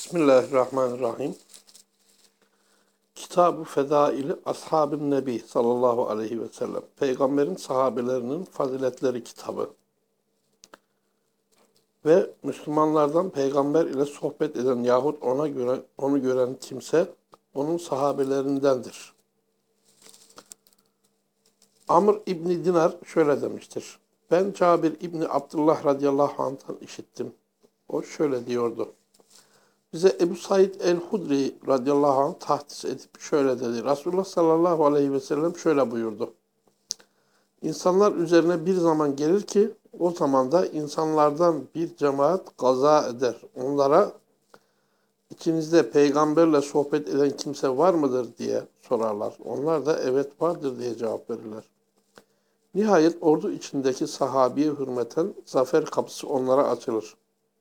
Bismillahirrahmanirrahim. Kitab-ı Fedaili Ashab-ı Nebi sallallahu aleyhi ve sellem. Peygamberin sahabelerinin faziletleri kitabı. Ve Müslümanlardan peygamber ile sohbet eden yahut onu gören kimse onun sahabelerindendir. Amr İbni Dinar şöyle demiştir. Ben Cabir İbni Abdullah radıyallahu anh'tan işittim. O şöyle diyordu. Bize Ebu Said el-Hudri radıyallahu anh tahdis edip şöyle dedi. Resulullah sallallahu aleyhi ve sellem şöyle buyurdu. İnsanlar üzerine bir zaman gelir ki o zamanda insanlardan bir cemaat gaza eder. Onlara içinizde peygamberle sohbet eden kimse var mıdır diye sorarlar. Onlar da evet vardır diye cevap verirler. Nihayet ordu içindeki sahabiye hürmeten zafer kapısı onlara açılır.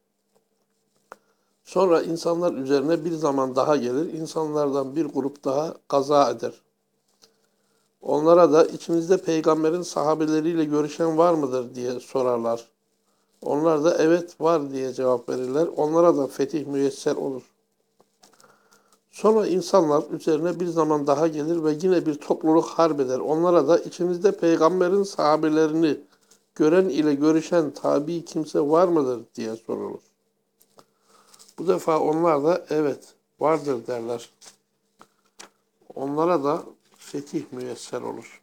Sonra insanlar üzerine bir zaman daha gelir, insanlardan bir grup daha kaza eder. Onlara da içinizde peygamberin sahabeleriyle görüşen var mıdır diye sorarlar. Onlar da evet var diye cevap verirler. Onlara da fetih müyesser olur. Sonra insanlar üzerine bir zaman daha gelir ve yine bir topluluk harp eder. Onlara da içinizde peygamberin sahabelerini gören ile görüşen tabi kimse var mıdır diye sorulur. Bu defa onlar da evet vardır derler. Onlara da fetih müyesser olur.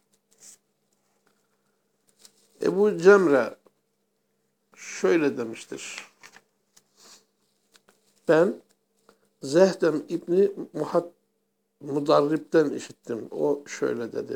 Ebu Cemre şöyle demiştir. Ben Zehdem İbni Mudarrib'den işittim. O şöyle dedi.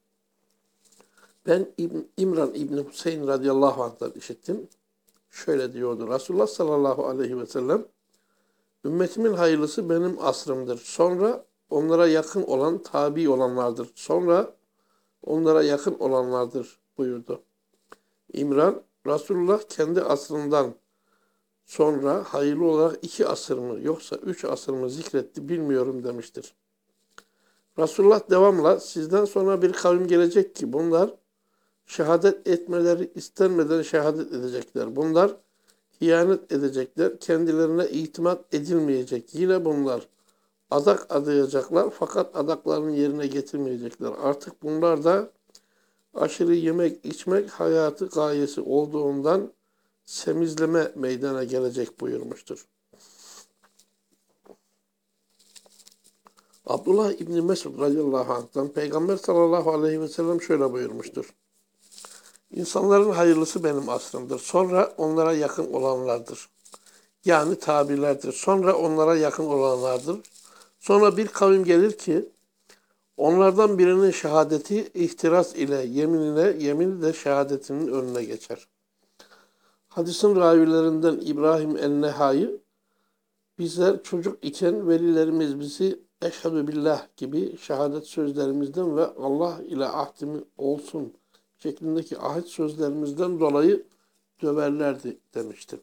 Ben İmran İbni Hüseyin radıyallahu anh'tan işittim. Şöyle diyordu. Resulullah sallallahu aleyhi ve sellem ümmetimin hayırlısı benim asrımdır. Sonra onlara yakın olan tabi olanlardır. Sonra onlara yakın olanlardır buyurdu. İmran, Resulullah kendi asrından sonra hayırlı olarak 2 asır mı yoksa 3 asır mı zikretti bilmiyorum demiştir. Resulullah devamla sizden sonra bir kavim gelecek ki bunlar şehadet etmeleri istenmeden şehadet edecekler. Bunlar ihanet edecekler. Kendilerine itimat edilmeyecek. Yine bunlar adak adayacaklar fakat adaklarını yerine getirmeyecekler. Artık bunlar da aşırı yemek içmek hayatı gayesi olduğundan semizleme meydana gelecek buyurmuştur. Abdullah İbni Mesud radıyallahu anh'tan Peygamber sallallahu aleyhi ve sellem şöyle buyurmuştur. İnsanların hayırlısı benim asrımdır. Sonra onlara yakın olanlardır. Yani tabilerdir. Sonra onlara yakın olanlardır. Sonra bir kavim gelir ki onlardan birinin şehadeti ihtiras ile yemini de şehadetinin önüne geçer. Hadisin ravilerinden İbrahim el-Nehai, bizler çocuk iken velilerimiz bizi eşhedü billah gibi şehadet sözlerimizden ve Allah ile ahdim olsun şeklindeki ahit sözlerimizden dolayı döverlerdi demişti.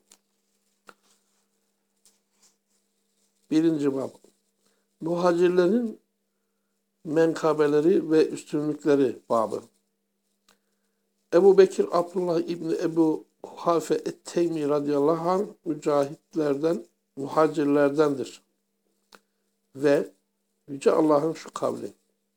1. bab. Muhacirlerin menkabeleri ve üstünlükleri babı. Ebu Bekir Abdullah İbni Ebu Kuhafe et-Teymi radıyallahu anh mücahitlerden, muhacirlerdendir. Ve Yüce Allah'ın şu kavli.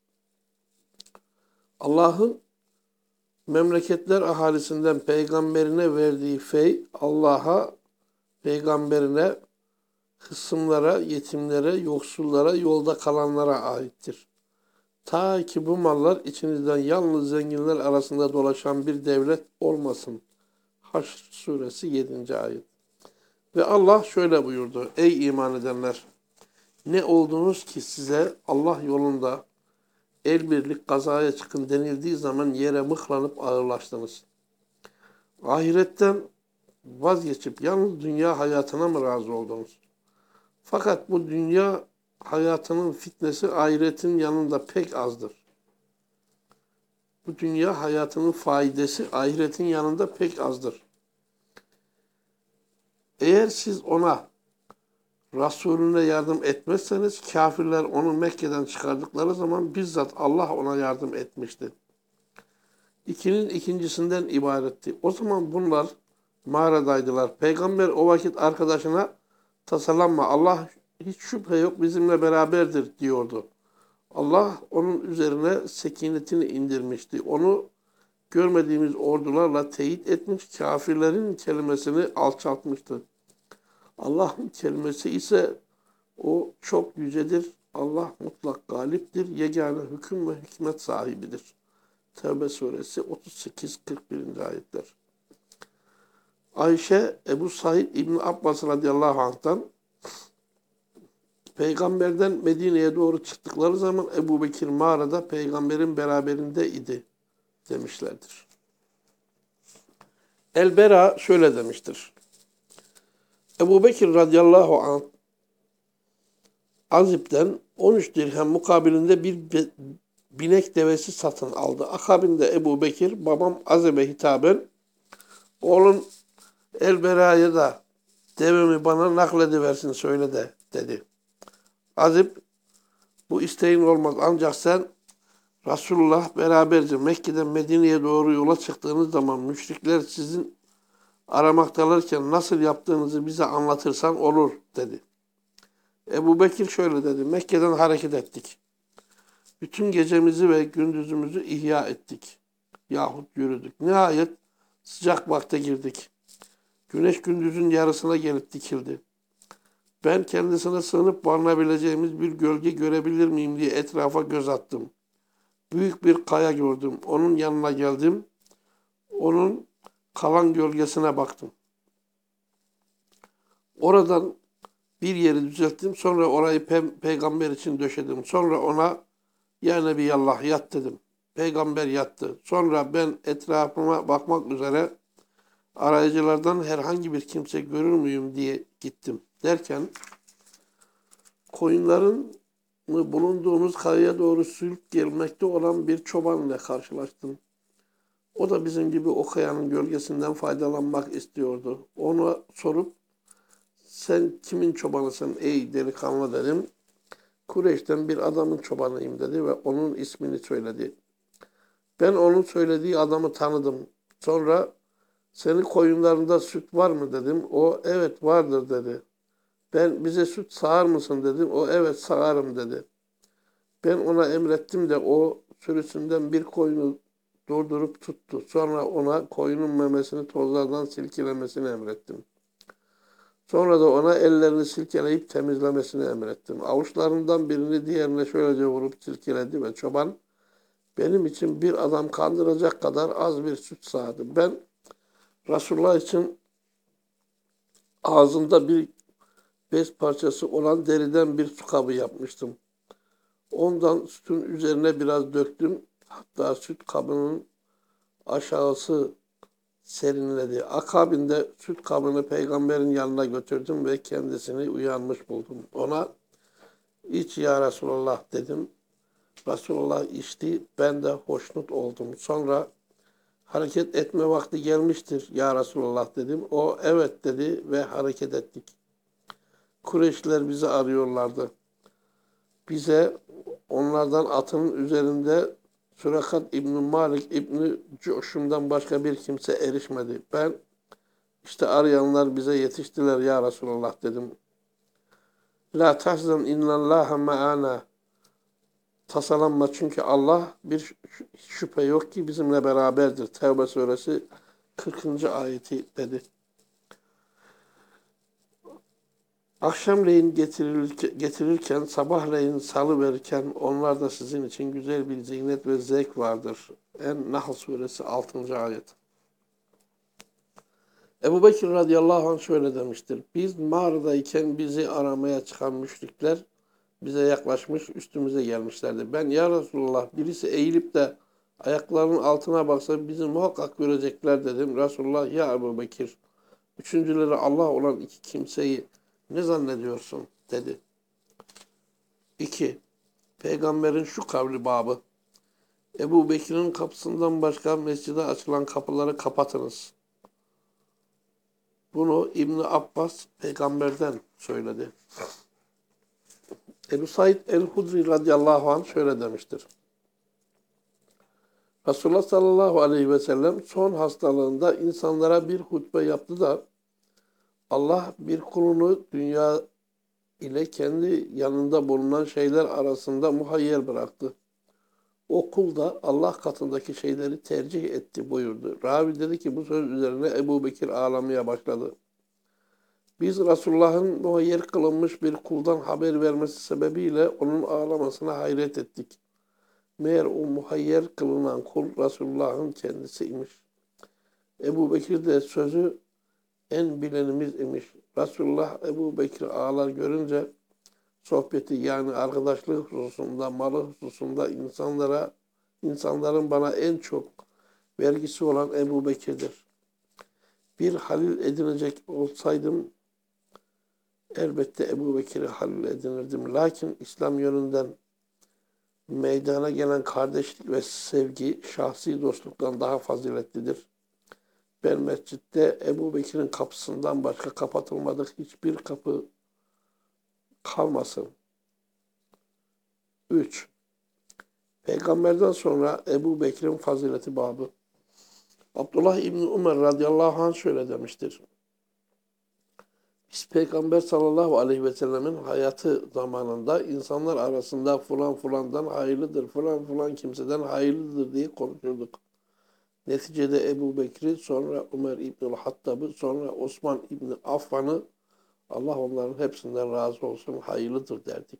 Allah'ın memleketler ahalisinden peygamberine verdiği fey, Allah'a, peygamberine, hısımlara, yetimlere, yoksullara, yolda kalanlara aittir. Ta ki bu mallar içinizden yalnız zenginler arasında dolaşan bir devlet olmasın. Haşr suresi 7. ayet. Ve Allah şöyle buyurdu. Ey iman edenler! Ne oldunuz ki size Allah yolunda el birlik gazaya çıkın denildiği zaman yere mıhlanıp ağırlaştınız. Ahiretten vazgeçip yalnız dünya hayatına mı razı oldunuz? Fakat bu dünya hayatının fitnesi ahiretin yanında pek azdır. Bu dünya hayatının faydası ahiretin yanında pek azdır. Eğer siz ona, Resulüne yardım etmezseniz kafirler onu Mekke'den çıkardıkları zaman bizzat Allah ona yardım etmişti. İkinin ikincisinden ibaretti. O zaman bunlar mağaradaydılar. Peygamber o vakit arkadaşına tasalanma Allah hiç şüphe yok bizimle beraberdir diyordu. Allah onun üzerine sekinetini indirmişti. Onu görmediğimiz ordularla teyit etmiş, kafirlerin kelimesini alçaltmıştı. Allah'ın kelimesi ise o çok yücedir. Allah mutlak galiptir. Yegane hüküm ve hikmet sahibidir. Tevbe suresi 38-41. ayetler. Ayşe, Ebu Said İbni Abbas radıyallahu anh'tan Peygamberden Medine'ye doğru çıktıkları zaman Ebu Bekir mağarada peygamberin beraberinde idi demişlerdir. El-Bera şöyle demiştir. Ebu Bekir radıyallahu anh Azib'den 13 dirhem mukabilinde bir binek devesi satın aldı. Akabinde Ebu Bekir babam Azib'e hitaben oğlun El-Bera'ya da devemi bana naklediversin söyle de dedi. Azib bu isteğin olmaz ancak sen Resulullah beraberce Mekke'den Medine'ye doğru yola çıktığınız zaman müşrikler sizin aramaktalarken nasıl yaptığınızı bize anlatırsan olur dedi. Ebu Bekir şöyle dedi. Mekke'den hareket ettik. Bütün gecemizi ve gündüzümüzü ihya ettik. Yahut yürüdük. Nihayet sıcak vakte girdik. Güneş gündüzün yarısına gelip dikildi. Ben kendisine sığınıp barınabileceğimiz bir gölge görebilir miyim diye etrafa göz attım. Büyük bir kaya gördüm. Onun yanına geldim. Onun kalan gölgesine baktım. Oradan bir yeri düzelttim. Sonra orayı peygamber için döşedim. Sonra ona ya Nebiyallah yat dedim. Peygamber yattı. Sonra ben etrafıma bakmak üzere arayıcılardan herhangi bir kimse görür müyüm diye gittim. Derken koyunların bulunduğumuz kayaya doğru sürüp gelmekte olan bir çobanla karşılaştım. O da bizim gibi o kayanın gölgesinden faydalanmak istiyordu. Ona sorup sen kimin çobanısın ey delikanlı dedim. Kureyş'ten bir adamın çobanıyım dedi ve onun ismini söyledi. Ben onun söylediği adamı tanıdım. Sonra senin koyunlarında süt var mı dedim. O evet vardır dedi. Ben bize süt sağar mısın dedim. O evet sağarım dedi. Ben ona emrettim de o sürüsünden bir koyunu durdurup tuttu. Sonra ona koyunun memesini tozlardan silkelemesini emrettim. Sonra da ona ellerini silkeleyip temizlemesini emrettim. Avuçlarından birini diğerine şöylece vurup silkeledi ve çoban benim için bir adam kandıracak kadar az bir süt sağdı. Ben Resulullah için ağzında bir bez parçası olan deriden bir su kabı yapmıştım. Ondan sütün üzerine biraz döktüm. Hatta süt kabının aşağısı serinledi. Akabinde süt kabını peygamberin yanına götürdüm ve kendisini uyanmış buldum. Ona iç ya Resulallah dedim. Resulullah içti. Ben de hoşnut oldum. Sonra hareket etme vakti gelmiştir ya Resulullah dedim. O evet dedi ve hareket ettik. Kureyşliler bizi arıyorlardı. Bize onlardan atının üzerinde Sürakat İbn Malik İbn Cuşum'dan başka bir kimse erişmedi. Ben işte arayanlar bize yetiştiler ya Resulallah dedim. La tahzan innallâhe me'ana. Tasalanma çünkü Allah bir şüphe yok ki bizimle beraberdir. Tevbe suresi 40. ayeti dedi. Akşamleyin getirirken, sabahleyin salıverirken onlarda sizin için güzel bir ziynet ve zevk vardır. En-Nahl suresi 6. ayet. Ebu Bekir radıyallahu anh şöyle demiştir. Biz mağaradayken bizi aramaya çıkan müşrikler bize yaklaşmış, üstümüze gelmişlerdi. Ben ya Resulullah birisi eğilip de ayaklarının altına baksa bizi muhakkak görecekler dedim. Resulullah ya Ebu Bekir, üçüncüleri Allah olan iki kimseyi ne zannediyorsun dedi. 2. Peygamberin şu kavli babı. Ebu Bekir'in kapısından başka mescide açılan kapıları kapatınız. Bunu İbn Abbas peygamberden söyledi. Ebu Said el-Hudri radıyallahu anh şöyle demiştir. Resulullah sallallahu aleyhi ve sellem son hastalığında insanlara bir hutbe yaptı da Allah bir kulunu dünya ile kendi yanında bulunan şeyler arasında muhayyer bıraktı. O kul da Allah katındaki şeyleri tercih etti buyurdu. Ravi dedi ki bu söz üzerine Ebu Bekir ağlamaya başladı. Biz Resulullah'ın muhayyer kılınmış bir kuldan haber vermesi sebebiyle onun ağlamasına hayret ettik. Meğer o muhayyer kılınan kul Resulullah'ın kendisiymiş. Ebu Bekir de sözü en bilenimiz imiş. Resulullah Ebu Bekir ağlar görünce sohbeti yani arkadaşlık hususunda, malı hususunda insanların bana en çok vergisi olan Ebu Bekir'dir. Bir halil edinecek olsaydım elbette Ebu Bekir'i halil edinirdim. Lakin İslam yönünden meydana gelen kardeşlik ve sevgi şahsi dostluktan daha faziletlidir. Ben mescitte Ebu Bekir'in kapısından başka kapatılmadık hiçbir kapı kalmasın. 3. Peygamberden sonra Ebu Bekir'in fazileti babı. Abdullah İbni Umar radıyallahu anh şöyle demiştir. Biz Peygamber sallallahu aleyhi ve sellemin hayatı zamanında insanlar arasında falan falandan hayırlıdır, falan falan kimseden hayırlıdır diye konuşurduk. Neticede Ebu Bekir'i, sonra Ömer İbnül Hattab'ı, sonra Osman İbni Affan'ı Allah onların hepsinden razı olsun hayırlıdır derdik.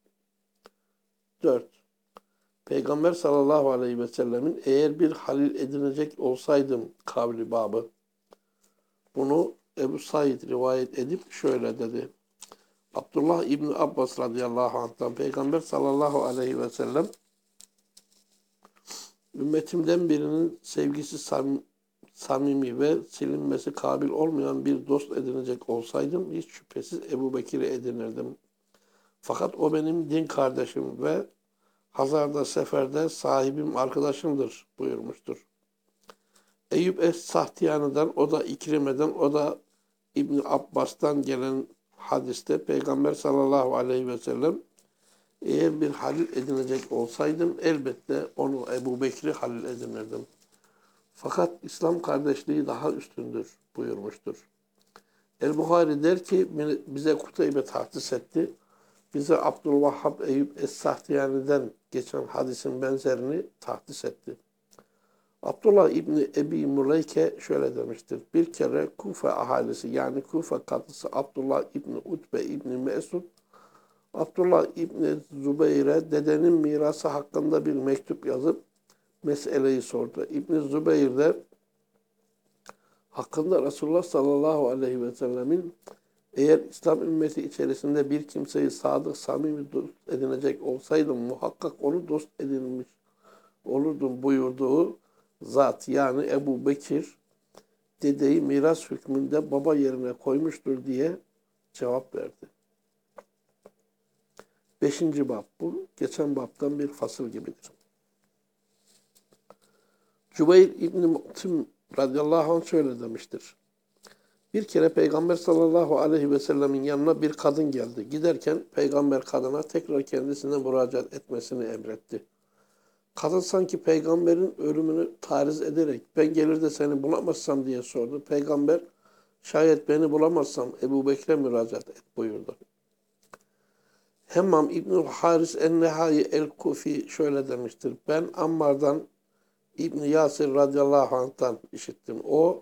4. Peygamber sallallahu aleyhi ve sellemin eğer bir halil edinecek olsaydım kavli babı. Bunu Ebu Said rivayet edip şöyle dedi. Abdullah İbni Abbas radıyallahu anh'tan Peygamber sallallahu aleyhi ve sellem ümmetimden birinin sevgisi samimi ve silinmesi kabil olmayan bir dost edinecek olsaydım hiç şüphesiz Ebu Bekir'i edinirdim. Fakat o benim din kardeşim ve hazarda seferde sahibim arkadaşımdır buyurmuştur. Eyüp Es-Sahtiyani'den, o da İkrime'den, o da İbni Abbas'tan gelen hadiste Peygamber sallallahu aleyhi ve sellem eğer bir halil edinecek olsaydım elbette onu Ebu Bekir'i halil edinirdim. Fakat İslam kardeşliği daha üstündür buyurmuştur. El-Buhari der ki bize Kuteybe tahsis etti. Bize Abdülvahhab Eyüp Es-Sahtiyani'den geçen hadisin benzerini tahsis etti. Abdullah İbni Ebi Muleyke şöyle demiştir. Bir kere Kufa ahalisi yani Kufa kadısı Abdullah İbni Utbe İbni Mesud, Abdullah İbni Zübeyir'e dedenin mirası hakkında bir mektup yazıp meseleyi sordu. İbni Zübeyir de hakkında Resulullah sallallahu aleyhi ve sellemin eğer İslam ümmeti içerisinde bir kimseyi sadık, samimi dost edinecek olsaydım muhakkak onu dost edinmiş olurdum buyurduğu zat yani Ebu Bekir dedeyi miras hükmünde baba yerine koymuştur diye cevap verdi. 5. bab. Bu geçen babdan bir fasıl gibidir. Cübeyr İbni Mu'tim radıyallahu anh şöyle demiştir. Bir kere Peygamber sallallahu aleyhi ve sellemin yanına bir kadın geldi. Giderken Peygamber kadına tekrar kendisine müracaat etmesini emretti. Kadın sanki Peygamber'in ölümünü tariz ederek ben gelir de seni bulamazsam diye sordu. Peygamber şayet beni bulamazsam Ebu Bekir'e müracaat et buyurdu. Hemmam İbnül Haris en-Nehai el-Kufi şöyle demiştir. Ben Ammar'dan İbn Yasir radıyallahu anh'tan işittim.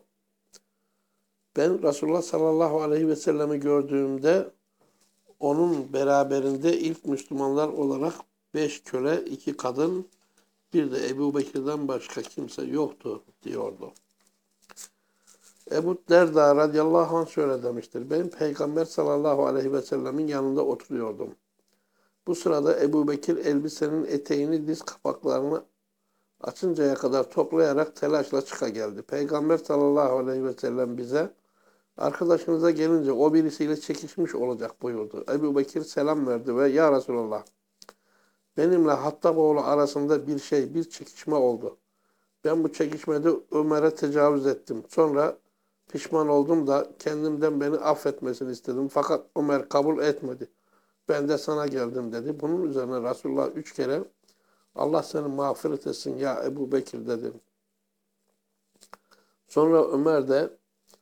Ben Resulullah sallallahu aleyhi ve sellemi gördüğümde onun beraberinde ilk Müslümanlar olarak 5 köle, 2 kadın, bir de Ebu Bekir'den başka kimse yoktu diyordu. Ebu Derda radıyallahu anh şöyle demiştir. Ben Peygamber sallallahu aleyhi ve sellemin yanında oturuyordum. Bu sırada Ebu Bekir elbisenin eteğini diz kapaklarını açıncaya kadar toplayarak telaşla çıka geldi. Peygamber sallallahu aleyhi ve sellem bize arkadaşınıza gelince o birisiyle çekişmiş olacak buyurdu. Ebu Bekir selam verdi ve ya Resulallah benimle Hattaboğlu arasında bir çekişme oldu. Ben bu çekişmede Ömer'e tecavüz ettim. Sonra pişman oldum da kendimden beni affetmesini istedim. Fakat Ömer kabul etmedi. Ben de sana geldim dedi. Bunun üzerine Resulullah 3 kere Allah seni mağfiret etsin ya Ebu Bekir dedi. Sonra Ömer de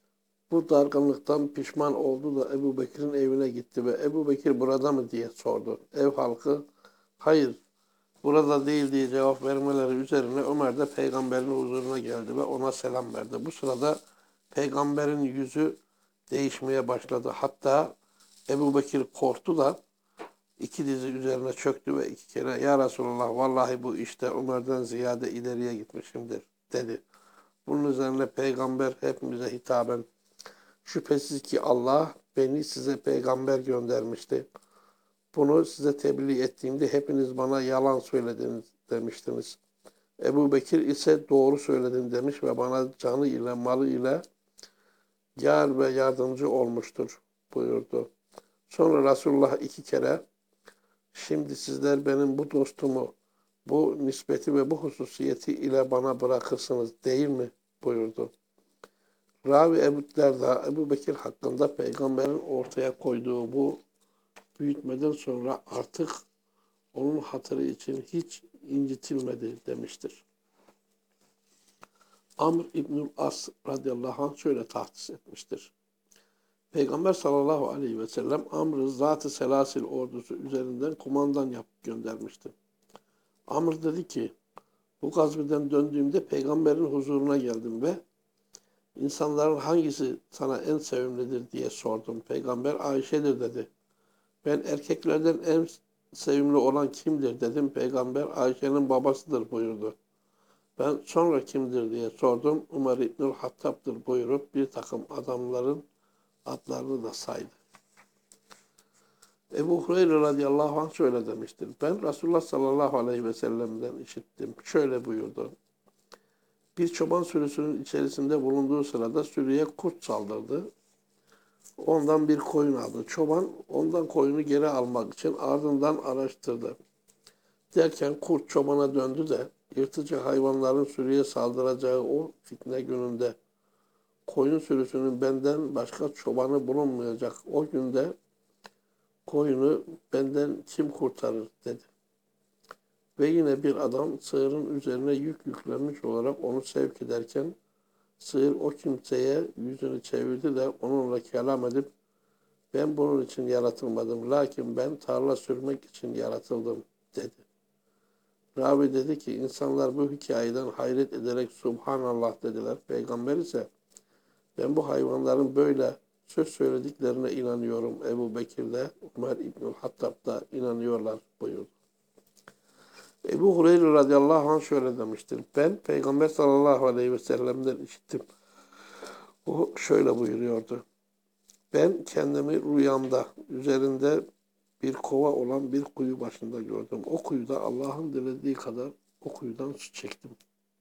Bu dargınlıktan pişman oldu da Ebu Bekir'in evine gitti ve Ebu Bekir burada mı diye sordu. Ev halkı hayır burada değil diye cevap vermeleri üzerine Ömer de peygamberin huzuruna geldi ve ona selam verdi. Bu sırada peygamberin yüzü değişmeye başladı. Hatta Ebu Bekir korktu da iki dizi üzerine çöktü ve iki kere ya Resulallah vallahi bu işte Ömer'den ziyade ileriye gitmişimdir dedi. Bunun üzerine peygamber hepimize hitaben şüphesiz ki Allah beni size peygamber göndermişti. Bunu size tebliğ ettiğimde hepiniz bana yalan söylediniz demiştiniz. Ebu Bekir ise doğru söyledin demiş ve bana canı ile malı ile yar ve yardımcı olmuştur buyurdu. Sonra Resulullah iki kere şimdi sizler benim bu dostumu bu nispeti ve bu hususiyeti ile bana bırakırsınız değil mi buyurdu. Ravi Ebu Derda, Ebu Bekir hakkında peygamberin ortaya koyduğu bu büyütmeden sonra artık onun hatırı için hiç incitilmedi demiştir. Amr İbnül As radıyallahu anh şöyle tahsis etmiştir. Peygamber sallallahu aleyhi ve sellem Amr'ı Zat-ı Selasil ordusu üzerinden kumandan yapıp göndermişti. Amr dedi ki, bu gazveden döndüğümde peygamberin huzuruna geldim ve insanların hangisi sana en sevimlidir diye sordum. Peygamber Ayşe'dir dedi. Ben erkeklerden en sevimli olan kimdir dedim. Peygamber Ayşe'nin babasıdır buyurdu. Ben sonra kimdir diye sordum. Ömer İbnül Hattab'dır buyurup bir takım adamların adlarını da saydı. Ebu Hureyre radıyallahu anh şöyle demiştir. Ben Resulullah sallallahu aleyhi ve sellem'den işittim. Şöyle buyurdu. Bir çoban sürüsünün içerisinde bulunduğu sırada sürüye kurt saldırdı. Ondan bir koyun aldı. Çoban ondan koyunu geri almak için ardından araştırdı. Derken kurt çobana döndü de yırtıcı hayvanların sürüye saldıracağı o fitne gününde koyun sürüsünün benden başka çobanı bulunmayacak. O günde koyunu benden kim kurtarır dedi. Ve yine bir adam sığırın üzerine yük yüklenmiş olarak onu sevk ederken sığır o kimseye yüzünü çevirdi de onunla kelam edip ben bunun için yaratılmadım. Lakin ben tarla sürmek için yaratıldım dedi. Ravi dedi ki insanlar bu hikayeden hayret ederek Subhanallah dediler. Peygamber ise ben bu hayvanların böyle söz söylediklerine inanıyorum. Ebu Bekir de Ömer İbnül Hattab da inanıyorlar buyurdu. Ebu Hureyre radıyallahu anh şöyle demiştir. Ben Peygamber sallallahu aleyhi ve sellem'den işittim. O şöyle buyuruyordu. Ben kendimi rüyamda üzerinde bir kova olan bir kuyu başında gördüm. O kuyuda Allah'ın dilediği kadar o kuyudan su çektim.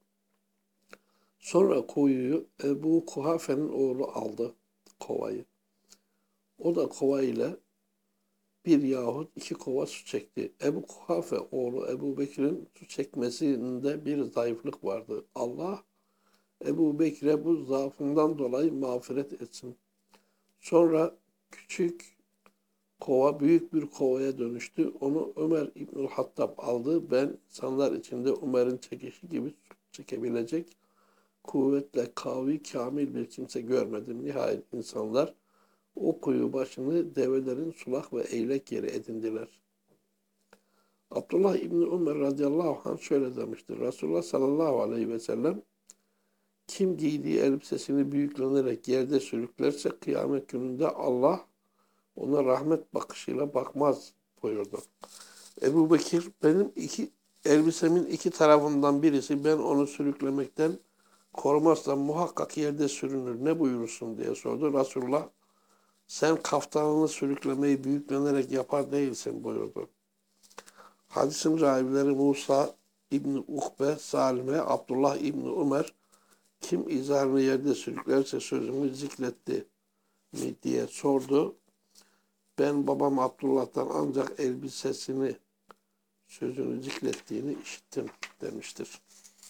Sonra kuyuyu Ebu Kuhafe'nin oğlu aldı kovayı. O da kova ile bir yahut iki kova su çekti. Ebu Kuhafe oğlu Ebu Bekir'in su çekmesinde bir zayıflık vardı. Allah Ebu Bekir'e bu zaafından dolayı mağfiret etsin. Sonra küçük kova büyük bir kovaya dönüştü. Onu Ömer İbnül Hattab aldı. Ben insanlar içinde Ömer'in çekişi gibi çekebilecek kuvvetle kavi, kamil bir kimse görmedim. Nihayet insanlar o kuyu başını develerin sulak ve eylek yeri edindiler. Abdullah İbni Ömer radıyallahu anh şöyle demiştir. Resulullah sallallahu aleyhi ve sellem kim giydiği elbisesini büyüklenerek yerde sürüklerse kıyamet gününde Allah ona rahmet bakışıyla bakmaz buyurdu. Ebu Bekir benim elbisemin iki tarafından birisi ben onu sürüklemekten korumazsam muhakkak yerde sürünür. Ne buyurursun diye sordu. Resulullah sen kaftanını sürüklemeyi büyüklenerek yapar değilsin buyurdu. Hadisin ravileri Musa İbni Ukbe, Salime, Abdullah İbni Ömer kim izarını yerde sürüklerse sözümü zikretti mi diye sordu. Ben babam Abdullah'tan ancak elbisesini sözünü zikrettiğini işittim demiştir.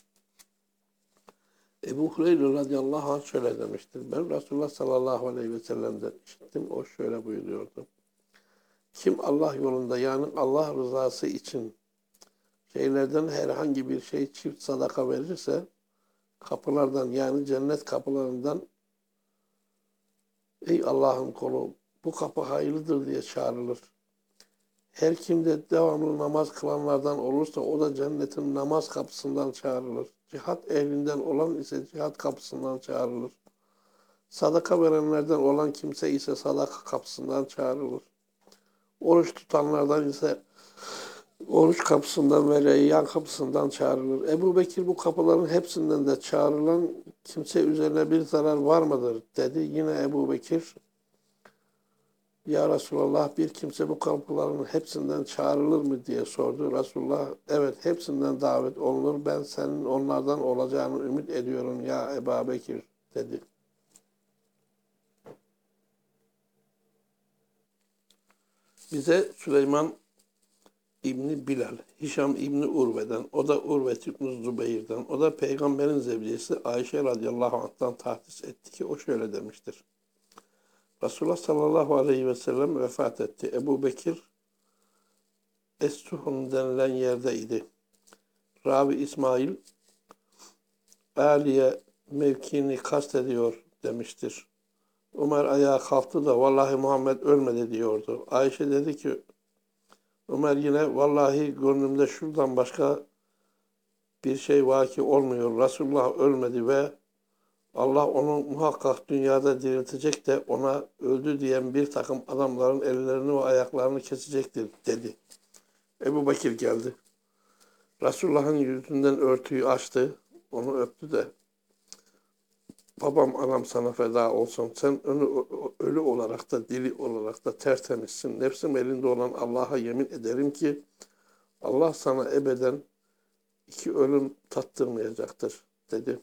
Ebu Hureyre radıyallahu anh şöyle demiştir. Ben Resulullah sallallahu aleyhi ve sellem'den işittim. O şöyle buyuruyordu. Kim Allah yolunda yani Allah rızası için şeylerden herhangi bir şey çift sadaka verirse kapılardan yani cennet kapılarından Ey Allah'ın kulu, bu kapı hayırlıdır diye çağrılır. Her kim de devamlı namaz kılanlardan olursa o da cennetin namaz kapısından çağrılır. Cihat ehlinden olan ise cihat kapısından çağrılır. Sadaka verenlerden olan kimse ise sadaka kapısından çağrılır. Oruç tutanlardan ise oruç kapısından ve reyyan kapısından çağrılır. Ebu Bekir bu kapıların hepsinden de çağrılan kimse üzerine bir zarar var mıdır dedi. Yine Ebu Bekir, ya Resulallah, bir kimse bu kapıların hepsinden çağrılır mı diye sordu. Resulullah, evet hepsinden davet olunur. Ben senin onlardan olacağını ümit ediyorum ya Ebu Bekir dedi. Bize Süleyman İbni Bilal, Hişam İbni Urve'den, o da Urve İbni Zübeyir'den, o da Peygamberin zevcesi Ayşe radıyallahu anh'tan tahdis etti ki o şöyle demiştir. Resulullah sallallahu aleyhi ve sellem vefat etti. Ebu Bekir Estuhun denilen yerdeydi. Ravi İsmail Aliye mevkini kastediyor demiştir. Ömer ayağa kalktı da vallahi Muhammed ölmedi diyordu. Ayşe dedi ki Ömer yine vallahi gönlümde şuradan başka bir şey vaki olmuyor. Resulullah ölmedi ve Allah onu muhakkak dünyada diriltecek de ona öldü diyen bir takım adamların ellerini ve ayaklarını kesecektir dedi. Ebu Bekir geldi. Resulullah'ın yüzünden örtüyü açtı. Onu öptü de babam anam sana feda olsun. Sen ölü olarak da diri olarak da tertemizsin. Nefsim elinde olan Allah'a yemin ederim ki Allah sana ebeden iki ölüm tattırmayacaktır dedi.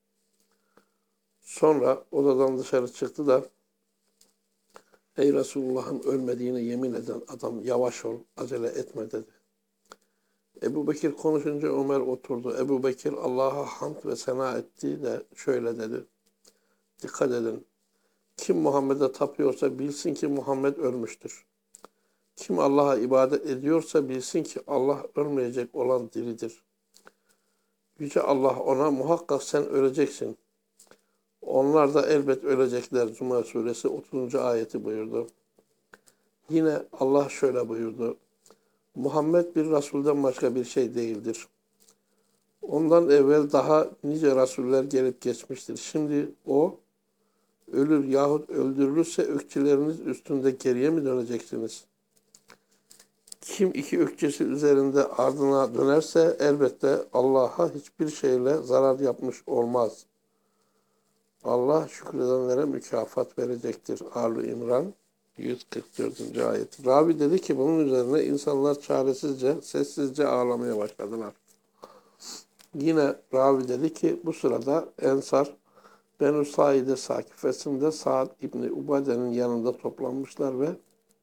Sonra odadan dışarı çıktı da ey Resulullah'ın ölmediğine yemin eden adam yavaş ol, acele etme dedi. Ebu Bekir konuşunca Ömer oturdu. Ebu Bekir Allah'a hamd ve sena etti de şöyle dedi. Dikkat edin. Kim Muhammed'e tapıyorsa bilsin ki Muhammed ölmüştür. Kim Allah'a ibadet ediyorsa bilsin ki Allah ölmeyecek olan diridir. Yüce Allah ona muhakkak sen öleceksin. Onlar da elbet ölecekler. Zümer suresi 30. ayeti buyurdu. Yine Allah şöyle buyurdu. Muhammed bir Resulden başka bir şey değildir. Ondan evvel daha nice Resuller gelip geçmiştir. Şimdi o ölür yahut öldürülürse ökçeleriniz üstünde geriye mi döneceksiniz? Kim iki ökçesi üzerinde ardına dönerse elbette Allah'a hiçbir şeyle zarar yapmış olmaz. Allah şükredenlere mükafat verecektir. Ali İmran 144. ayet. Ravi dedi ki bunun üzerine insanlar çaresizce, sessizce ağlamaya başladılar. Yine Ravi dedi ki bu sırada Ensar Benu Saide sakifesinde Sa'd İbni Ubade'nin yanında toplanmışlar ve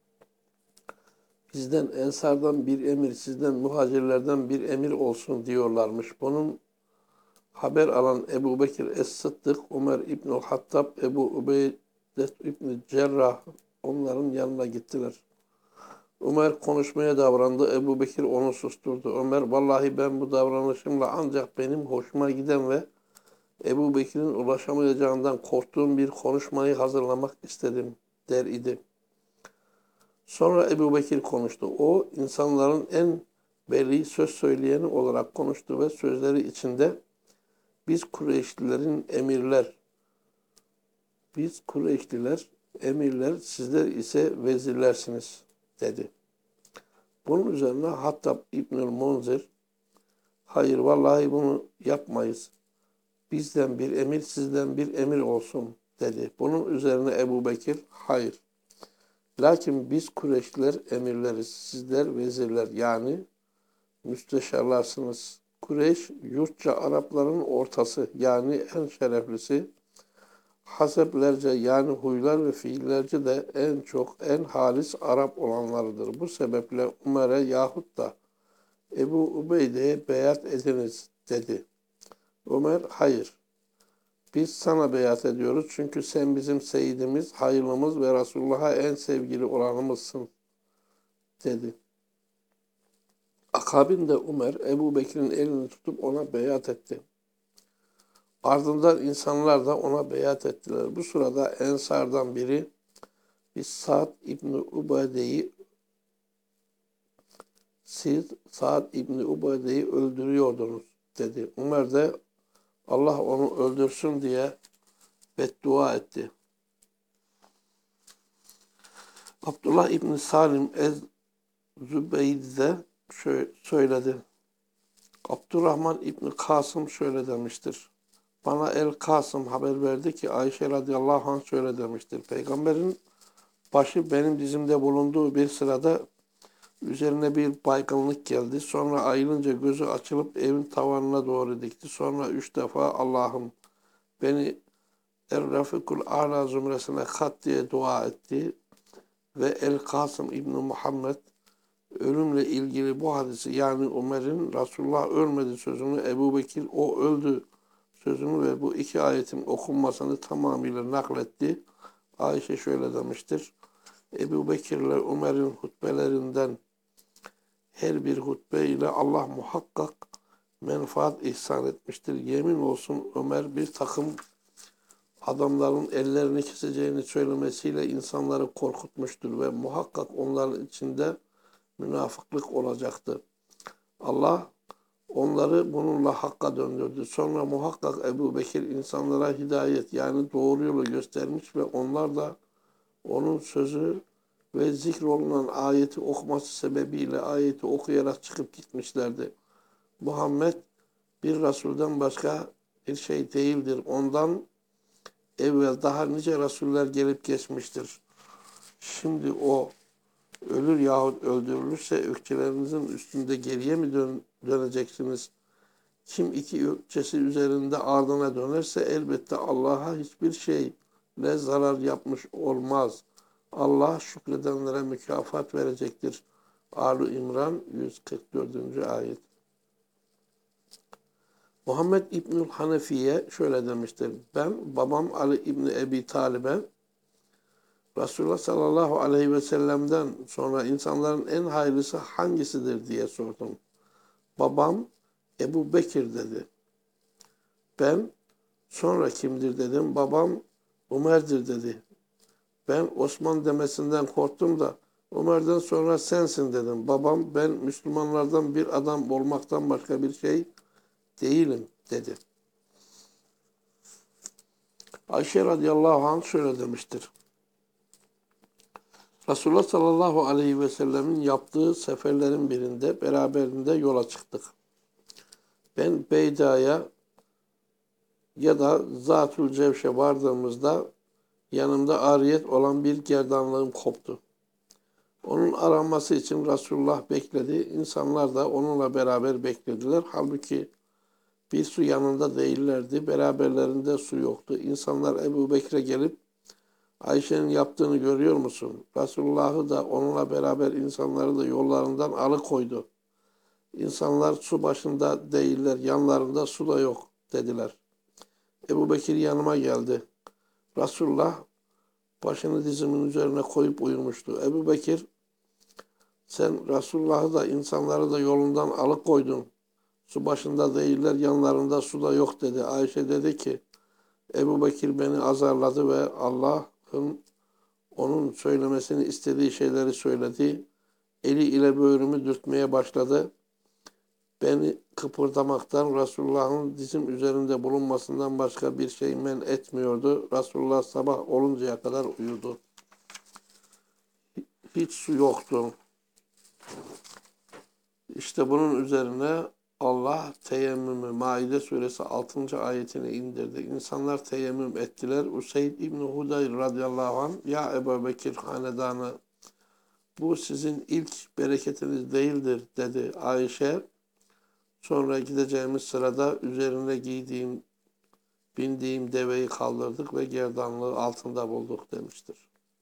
bizden Ensardan bir emir, sizden muhacirlerden bir emir olsun diyorlarmış. Bunun haber alan Ebu Bekir Es-Sıddık, Ömer İbnül Hattab, Ebu Ubeyde İbni Cerrah onların yanına gittiler. Ömer konuşmaya davrandı. Ebu Bekir onu susturdu. Ömer vallahi ben bu davranışımla ancak benim hoşuma giden ve Ebu Bekir'in ulaşamayacağından korktuğum bir konuşmayı hazırlamak istedim der idi. Sonra Ebu Bekir konuştu. O insanların en belli söz söyleyeni olarak konuştu ve sözleri içinde biz Kureyşlilerin emirler, biz Kureyşliler emirler, sizler ise vezirlersiniz dedi. Bunun üzerine Hattab İbnül Munzir, hayır vallahi bunu yapmayız. Bizden bir emir, sizden bir emir olsun dedi. Bunun üzerine Ebu Bekir, hayır. Lakin biz Kureyşliler emirleriz, sizler vezirler yani müsteşarlarsınız. Kureyş yurtça Arapların ortası yani en şereflisi. Haseplerce yani huylar ve fiillerce de en çok, en halis Arap olanlarıdır. Bu sebeple Umer'e yahut da Ebu Ubeyde'ye beyat ediniz dedi. Ömer, hayır. Biz sana beyat ediyoruz çünkü sen bizim seyidimiz, hayırlımız ve Resulullah'a en sevgili olanımızsın dedi. Akabinde Ömer, Ebu Bekir'in elini tutup ona beyat etti. Ardından insanlar da ona beyat ettiler. Bu sırada Ensar'dan biri biz Sa'd İbni Ubade'yi öldürüyordunuz dedi. Ömer de Allah onu öldürsün diye beddua etti. Abdullah İbni Salim Ez-Zübeyde de şöyle söyledi. Abdurrahman İbni Kasım şöyle demiştir. Bana El-Kasım haber verdi ki Ayşe radıyallahu anh şöyle demiştir. Peygamberin başı benim dizimde bulunduğu bir sırada üzerine bir baygınlık geldi. Sonra ayılınca gözü açılıp evin tavanına doğru dikti. Sonra 3 defa Allah'ım beni Er-Rafikul A'la zümresine kat diye dua etti. Ve El-Kasım İbni Muhammed ölümle ilgili bu hadisi yani Ömer'in Resulullah ölmedi sözünü, Ebu Bekir o öldü sözünü ve bu iki ayetin okunmasını tamamıyla nakletti. Ayşe şöyle demiştir. Ebu Bekir ile Ömer'in hutbelerinden her bir hutbe ile Allah muhakkak menfaat ihsan etmiştir. Yemin olsun Ömer bir takım adamların ellerini keseceğini söylemesiyle insanları korkutmuştur ve muhakkak onların içinde münafıklık olacaktı. Allah onları bununla hakka döndürdü. Sonra muhakkak Ebu Bekir insanlara hidayet yani doğru yolu göstermiş ve onlar da onun sözü ve zikrolunan ayeti okuması sebebiyle ayeti okuyarak çıkıp gitmişlerdi. Muhammed bir Resul'den başka bir şey değildir. Ondan evvel daha nice Resuller gelip geçmiştir. Şimdi o ölür yahut öldürülürse ökçelerinizin üstünde geriye mi döneceksiniz? Kim iki ökçesi üzerinde ardına dönerse elbette Allah'a hiçbir şeyle zarar yapmış olmaz. Allah şükredenlere mükafat verecektir. Ali İmran 144. ayet. Muhammed İbnül Hanefiye şöyle demiştir. Ben babam Ali İbni Ebi Talib'e Resulullah sallallahu aleyhi ve sellem'den sonra insanların en hayırlısı hangisidir diye sordum. Babam Ebu Bekir dedi. Ben sonra kimdir dedim. Babam Ömer'dir dedi. Ben Osman demesinden korktum da Ömer'den sonra sensin dedim. Babam ben Müslümanlardan bir adam olmaktan başka bir şey değilim dedi. Ayşe radıyallahu anh şöyle demiştir. Resulullah sallallahu aleyhi ve sellemin yaptığı seferlerin birinde beraberinde yola çıktık. Ben Beyda'ya ya da Zatül Cevş'e vardığımızda yanımda ariyet olan bir gerdanlığım koptu. Onun aranması için Resulullah bekledi. İnsanlar da onunla beraber beklediler. Halbuki bir su yanında değillerdi. Beraberlerinde su yoktu. İnsanlar Ebu Bekir'e gelip Ayşe'nin yaptığını görüyor musun? Resulullah'ı da onunla beraber insanları da yollarından alıkoydu. İnsanlar su başında değiller, yanlarında su da yok dediler. Ebu Bekir yanıma geldi. Resulullah başını dizimin üzerine koyup uyumuştu. Ebu Bekir sen Resulullah'ı da insanları da yolundan alıkoydun. Su başında değiller, yanlarında su da yok dedi. Ayşe dedi ki Ebu Bekir beni azarladı ve Allah'ın onun söylemesini istediği şeyleri söyledi. Eli ile böğrümü dürtmeye başladı. Beni kıpırdamaktan, Resulullah'ın dizim üzerinde bulunmasından başka bir şey men etmiyordu. Resulullah sabah oluncaya kadar uyudu. Hiç su yoktu. İşte bunun üzerine Allah teyemmümü Maide suresi 6. ayetini indirdi. İnsanlar teyemmüm ettiler. Useyd İbni Hudayr radıyallahu anh ya Ebu Bekir hanedanı bu sizin ilk bereketiniz değildir dedi Ayşe. Sonra gideceğimiz sırada üzerine bindiğim deveyi kaldırdık ve gerdanlığı altında bulduk demiştir.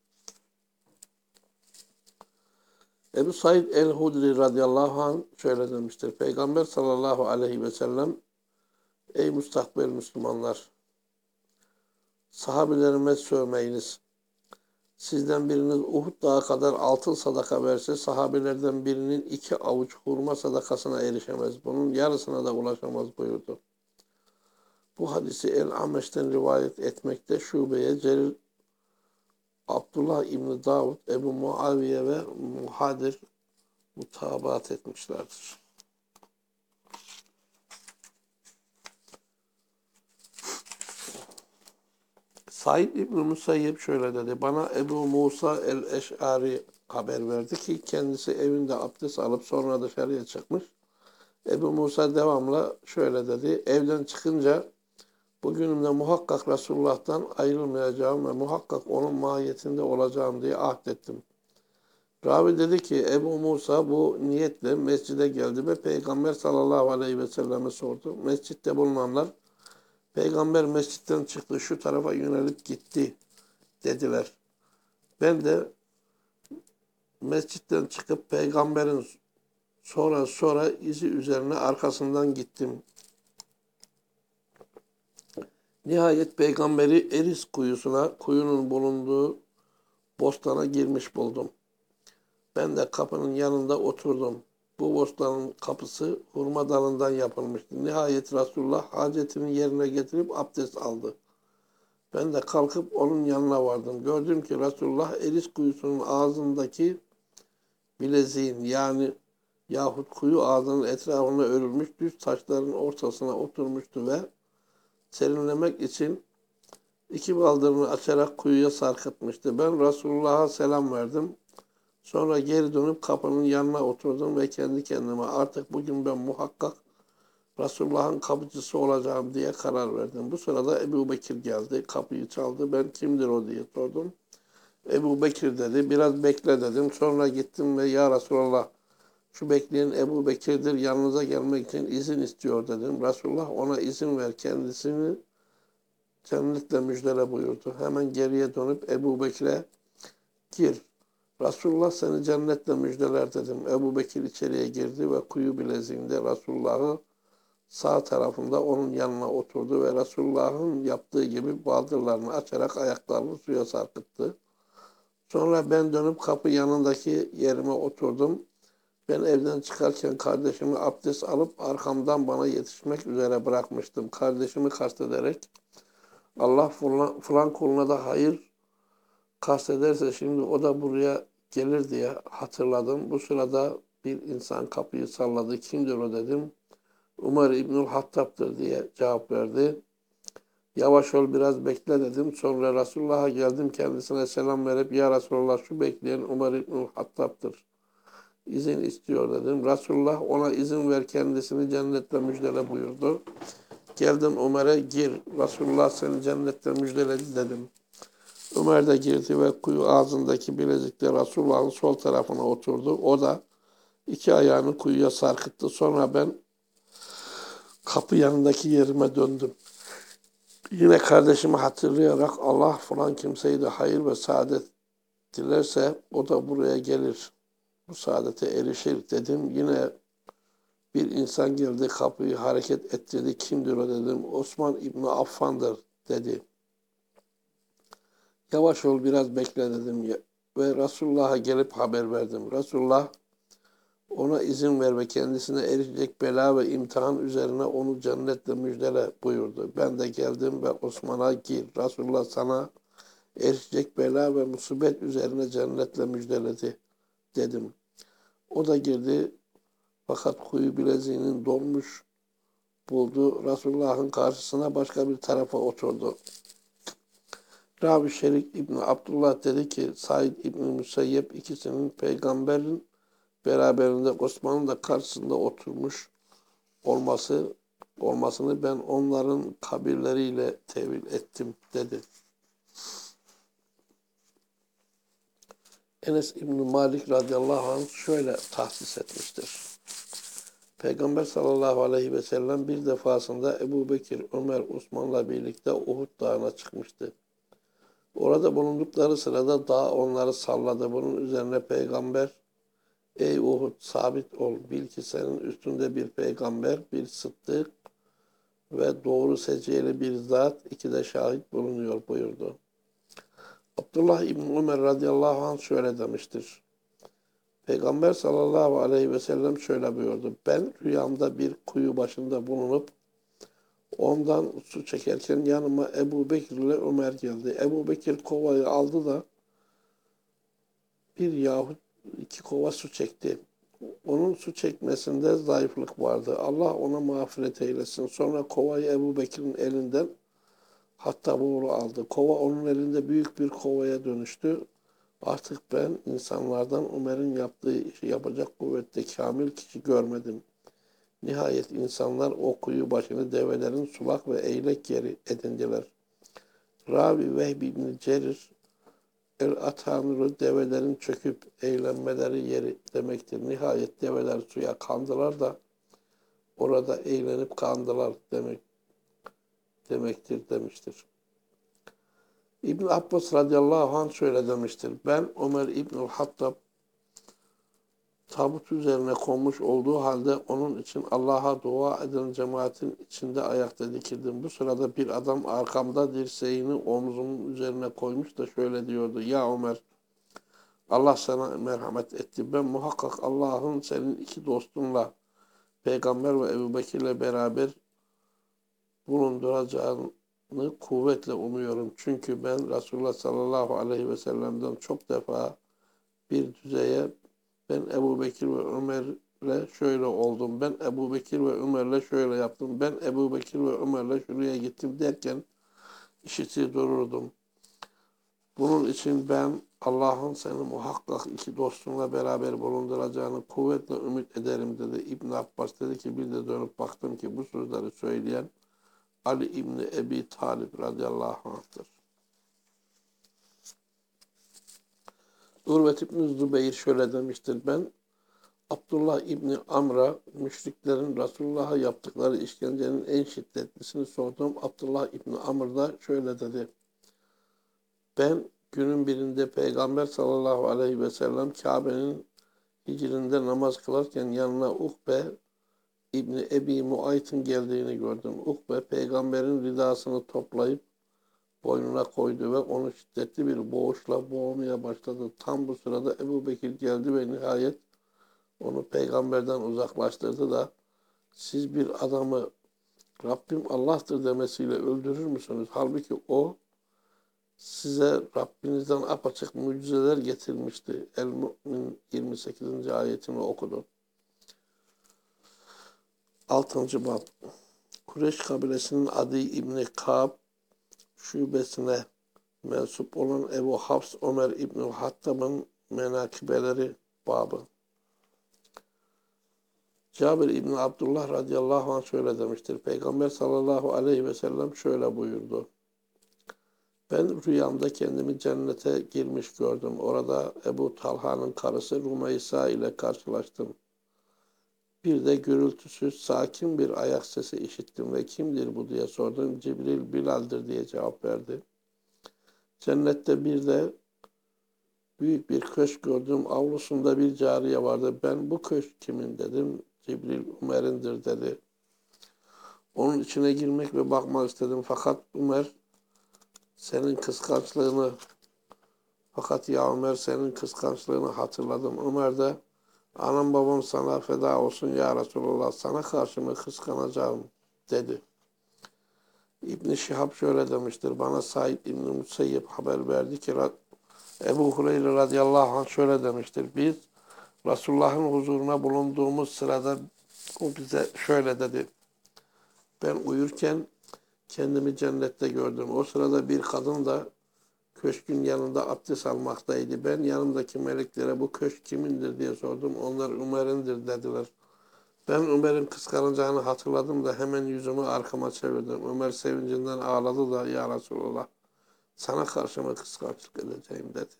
Ebu Said el-Hudri radıyallahu anh şöyle demiştir. Peygamber sallallahu aleyhi ve sellem ey müstakbel Müslümanlar sahabelerime sövmeyiniz. Sizden biriniz Uhud dağı kadar altın sadaka verse sahabelerden birinin 2 avuç hurma sadakasına erişemez. Bunun yarısına da ulaşamaz buyurdu. Bu hadisi El-Ameş'ten rivayet etmekte. Şube'ye Cerir, Abdullah İbni Davud, Ebu Muaviye ve Muhadir mutabaat etmişlerdir. Said İbni Musayyib şöyle dedi. Bana Ebu Musa el-Eş'ari haber verdi ki kendisi evinde abdest alıp sonra dışarıya çıkmış. Ebu Musa devamlı şöyle dedi. Evden çıkınca bugünümde muhakkak Resulullah'tan ayrılmayacağım ve muhakkak onun mahiyetinde olacağım diye ahdettim. Ravi dedi ki Ebu Musa bu niyetle mescide geldi ve Peygamber sallallahu aleyhi ve selleme sordu. Mescitte bulunanlar Peygamber mescitten çıktı şu tarafa yönelip gitti dediler. Ben de mescitten çıkıp Peygamberin sonra izi üzerine arkasından gittim. Nihayet Peygamberi Eris kuyusuna, kuyunun bulunduğu bostana girmiş buldum. Ben de kapının yanında oturdum. Bu bostanın kapısı hurma dalından yapılmıştı. Nihayet Resulullah hacetini yerine getirip abdest aldı. Ben de kalkıp onun yanına vardım. Gördüm ki Resulullah Eris kuyusunun ağzındaki bileziğin yahut kuyu ağzının etrafına örülmüş düz taşların ortasına oturmuştu ve serinlemek için iki baldırını açarak kuyuya sarkıtmıştı. Ben Resulullah'a selam verdim. Sonra geri dönüp kapının yanına oturdum ve kendi kendime artık bugün ben muhakkak Resulullah'ın kapıcısı olacağım diye karar verdim. Bu sırada Ebu Bekir geldi, kapıyı çaldı. Ben kimdir o diye sordum. Ebu Bekir dedi, biraz bekle dedim. Sonra gittim ve ya Resulallah şu bekleyen Ebu Bekir'dir, yanınıza gelmek için izin istiyor dedim. Resulullah ona izin ver, kendisini cennetle müjdele buyurdu. Hemen geriye dönüp Ebu Bekir'e gir. Resulullah seni cennetle müjdeler dedim. Ebu Bekir içeriye girdi ve kuyu bileziğinde Resulullah'ı sağ tarafında onun yanına oturdu ve Resulullah'ın yaptığı gibi baldırlarını açarak ayaklarını suya sarkıttı. Sonra ben dönüp kapı yanındaki yerime oturdum. Ben evden çıkarken kardeşimi abdest alıp arkamdan bana yetişmek üzere bırakmıştım. Kardeşimi kastederek Allah falan kuluna da hayır kastederse şimdi o da buraya gelir diye hatırladım. Bu sırada bir insan kapıyı salladı. Kimdir o dedim. Ömer İbnül Hattab'dır diye cevap verdi. Yavaş ol biraz bekle dedim. Sonra Resulullah'a geldim kendisine selam verip ya Resulullah şu bekleyen Ömer İbnül Hattab'dır. İzin istiyor dedim. Resulullah ona izin ver kendisini cennetle müjdele buyurdu. Geldim Ömer'e gir. Resulullah seni cennetle müjdeledi dedim. Ömer de girdi ve kuyu ağzındaki bilezikle Resulullah'ın sol tarafına oturdu. O da iki ayağını kuyuya sarkıttı. Sonra ben kapı yanındaki yerime döndüm. Yine kardeşimi hatırlayarak Allah falan kimseyi de hayır ve saadet dilerse o da buraya gelir. Bu saadete erişir dedim. Yine bir insan geldi kapıyı hareket ettirdi. Kimdir o dedim. Osman İbni Affan'dır dedi. Yavaş ol biraz bekle dedim. Ve Resulullah'a gelip haber verdim. Resulullah ona izin ver ve kendisine erişecek bela ve imtihan üzerine onu cennetle müjdele buyurdu. Ben de geldim ve Osman'a gir. Resulullah sana erişecek bela ve musibet üzerine cennetle müjdeledi dedim. O da girdi fakat kuyu bileziğinin donmuş buldu. Resulullah'ın karşısına başka bir tarafa oturdu. Ravi Şerik İbni Abdullah dedi ki Said İbni Müseyyep ikisinin peygamberin beraberinde Osman'ın da karşısında oturmuş olmasını ben onların kabirleriyle tevil ettim dedi. Enes İbni Malik radıyallahu anh şöyle tahsis etmiştir. Peygamber sallallahu aleyhi ve sellem bir defasında Ebu Bekir, Ömer, Osman'la birlikte Uhud dağına çıkmıştı. Orada bulundukları sırada dağ onları salladı. Bunun üzerine peygamber ey Uhud sabit ol. Bil ki senin üstünde bir peygamber, bir sıddık ve doğru seciyeli bir zat, iki de şahit bulunuyor buyurdu. Abdullah İbni Ömer radıyallahu anh şöyle demiştir. Peygamber sallallahu aleyhi ve sellem şöyle buyurdu. Ben rüyamda bir kuyu başında bulunup Ondan su çekerken yanıma Ebu Bekir ile Ömer geldi. Ebu Bekir kovayı aldı da bir yahut iki kova su çekti. Onun su çekmesinde zayıflık vardı. Allah ona mağfiret eylesin. Sonra kovayı Ebu Bekir'in elinden hatta boğru aldı. Kova onun elinde büyük bir kovaya dönüştü. Artık ben insanlardan Ömer'in yaptığı işi yapacak kuvvette kamil kişi görmedim. Nihayet insanlar o kuyu başını develerin sulak ve eylek yeri edindiler. Ravi Vehbi İbn Cerir El-Atanur'u develerin çöküp eğlenmeleri yeri demektir. Nihayet develer suya kandılar da orada eğlenip kandılar demektir demiştir. İbn Abbas radıyallahu anh şöyle demiştir. Ben Ömer İbnül Hattab tabut üzerine konmuş olduğu halde onun için Allah'a dua eden cemaatin içinde ayakta dikildim. Bu sırada bir adam arkamda dirseğini omzumun üzerine koymuş da şöyle diyordu. Ya Ömer, Allah sana merhamet etti. Ben muhakkak Allah'ın senin iki dostunla, Peygamber ve Ebu Bekir'le beraber bulunduracağını kuvvetle umuyorum. Çünkü ben Resulullah sallallahu aleyhi ve sellem'den çok defa bir düzeye ben Ebu Bekir ve Ömer'le şöyle oldum. Ben Ebu Bekir ve Ömer'le şöyle yaptım. Ben Ebu Bekir ve Ömer'le şuraya gittim derken işitir dururdum. Bunun için ben Allah'ın seni muhakkak iki dostunla beraber bulunduracağını kuvvetle ümit ederim dedi. İbn Abbas dedi ki bir de dönüp baktım ki bu sözleri söyleyen Ali İbni Ebi Talib radıyallahu anh'tır. Urvet İbni Zübeyir şöyle demiştir. Ben Abdullah İbni Amr'a müşriklerin Resulullah'a yaptıkları işkencenin en şiddetlisini sordum. Abdullah İbni Amr da şöyle dedi. Ben günün birinde Peygamber sallallahu aleyhi ve sellem Kabe'nin hicrində namaz kılarken yanına Ukbe İbni Ebi Muayt'ın geldiğini gördüm. Ukbe peygamberin ridasını toplayıp boynuna koydu ve onu şiddetli bir boğuşla boğmaya başladı. Tam bu sırada Ebu Bekir geldi ve nihayet onu peygamberden uzaklaştırdı da siz bir adamı Rabbim Allah'tır demesiyle öldürür müsünüz? Halbuki o size Rabbinizden apaçık mucizeler getirmişti. El-Mü'min 28. ayetini okudu. 6. bab. Kureyş kabilesinin Adi İbni Ka'b şubesine mensup olan Ebu Hafs Ömer İbnül Hattab'ın menakibeleri babı. Cabir İbni Abdullah radıyallahu anh şöyle demiştir. Peygamber sallallahu aleyhi ve sellem şöyle buyurdu. Ben rüyamda kendimi cennete girmiş gördüm. Orada Ebu Talha'nın karısı Rümeysa ile karşılaştım. Bir de gürültüsüz, sakin bir ayak sesi işittim ve kimdir bu diye sordum. Cibril Bilal'dir diye cevap verdi. Cennette bir de büyük bir köşk gördüm. Avlusunda bir cariye vardı. Ben bu köşk kimin dedim. Cibril Ömer'indir dedi. Onun içine girmek ve bakmak istedim. Fakat senin kıskançlığını hatırladım. Ömer de anam babam sana feda olsun ya Resulallah, sana karşı mı kıskanacağım dedi. İbn-i Şihab şöyle demiştir. Bana Said İbn-i Musayyib haber verdi ki Ebu Hureyre radıyallahu anh şöyle demiştir. Biz Resulullah'ın huzuruna bulunduğumuz sırada o bize şöyle dedi. Ben uyurken kendimi cennette gördüm. O sırada bir kadın da köşkün yanında abdest almaktaydı. Ben yanımdaki meleklere bu köşk kimindir diye sordum. Onlar Ömer'indir dediler. Ben Ömer'in kıskanacağını hatırladım da hemen yüzümü arkama çevirdim. Ömer sevincinden ağladı da ya Resulallah sana karşı mı kıskançlık edeceğim dedi.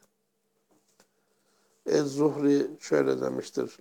Ez-Zuhri şöyle demiştir.